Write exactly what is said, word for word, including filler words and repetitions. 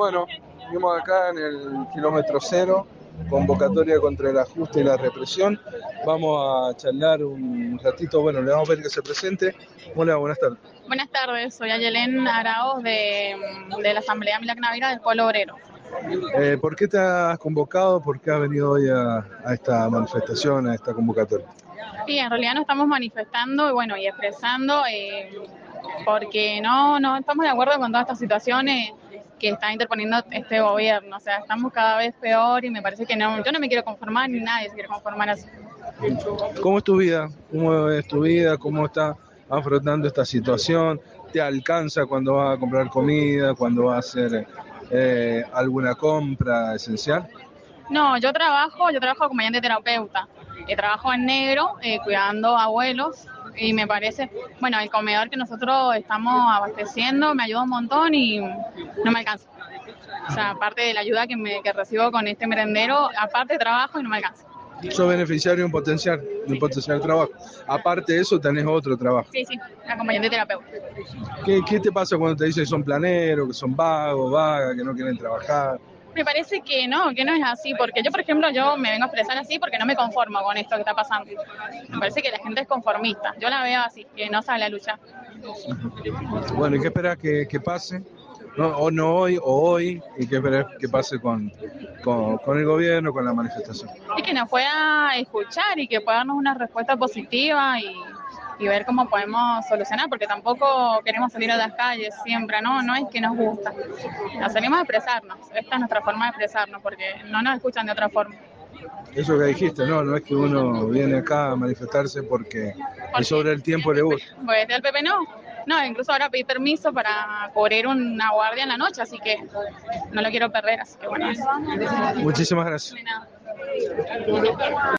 Bueno, vimos acá en el kilómetro cero, convocatoria contra el ajuste y la represión. Vamos a charlar un ratito, bueno, le vamos a pedir que se presente. Hola, buenas tardes. Buenas tardes, soy Ayelén Araoz de, de la Asamblea Milagro Navira del Polo Obrero. Eh, ¿Por qué te has convocado? ¿Por qué has venido hoy a, a esta manifestación, a esta convocatoria? Sí, en realidad nos estamos manifestando y bueno, y expresando eh, porque no, no estamos de acuerdo con todas estas situaciones que está interponiendo este gobierno. O sea, estamos cada vez peor y me parece que no, yo no me quiero conformar ni nadie se quiere conformar así. ¿Cómo es tu vida? ¿Cómo es tu vida? ¿Cómo estás afrontando esta situación? ¿Te alcanza cuando vas a comprar comida, cuando vas a hacer eh, alguna compra esencial? No, yo trabajo, yo trabajo como ayudante terapeuta. Eh, trabajo en negro, eh, cuidando abuelos, y me parece, bueno, el comedor que nosotros estamos abasteciendo me ayuda un montón y no me alcanza. O sea, aparte de la ayuda que, me, que recibo con este merendero, aparte trabajo y no me alcanza. Sos beneficiario de un potencial, de un potencial de trabajo. Aparte de eso, tenés otro trabajo. Sí, sí, acompañante terapeuta. ¿Qué, qué te pasa cuando te dicen que son planeros, que son vagos, vagas, que no quieren trabajar? Me parece que no, que no es así, porque yo, por ejemplo, yo me vengo a expresar así porque no me conformo con esto que está pasando. Me parece que la gente es conformista, yo la veo así, que no sale a luchar. Bueno, ¿y qué esperas que, que pase? No, o no hoy, o hoy, y qué esperas que pase con, con, con el gobierno, con la manifestación. Y que nos pueda escuchar y que pueda darnos una respuesta positiva y, y ver cómo podemos solucionar, porque tampoco queremos salir a las calles siempre, ¿no? No es que nos gusta. Nos salimos a expresarnos, esta es nuestra forma de expresarnos, porque no nos escuchan de otra forma. Eso que dijiste, no, no es que uno viene acá a manifestarse porque el sobre el tiempo le gusta. Pues del P P no, no, incluso ahora pedí permiso para cubrir una guardia en la noche, así que no lo quiero perder, así que bueno. Muchísimas gracias. De nada.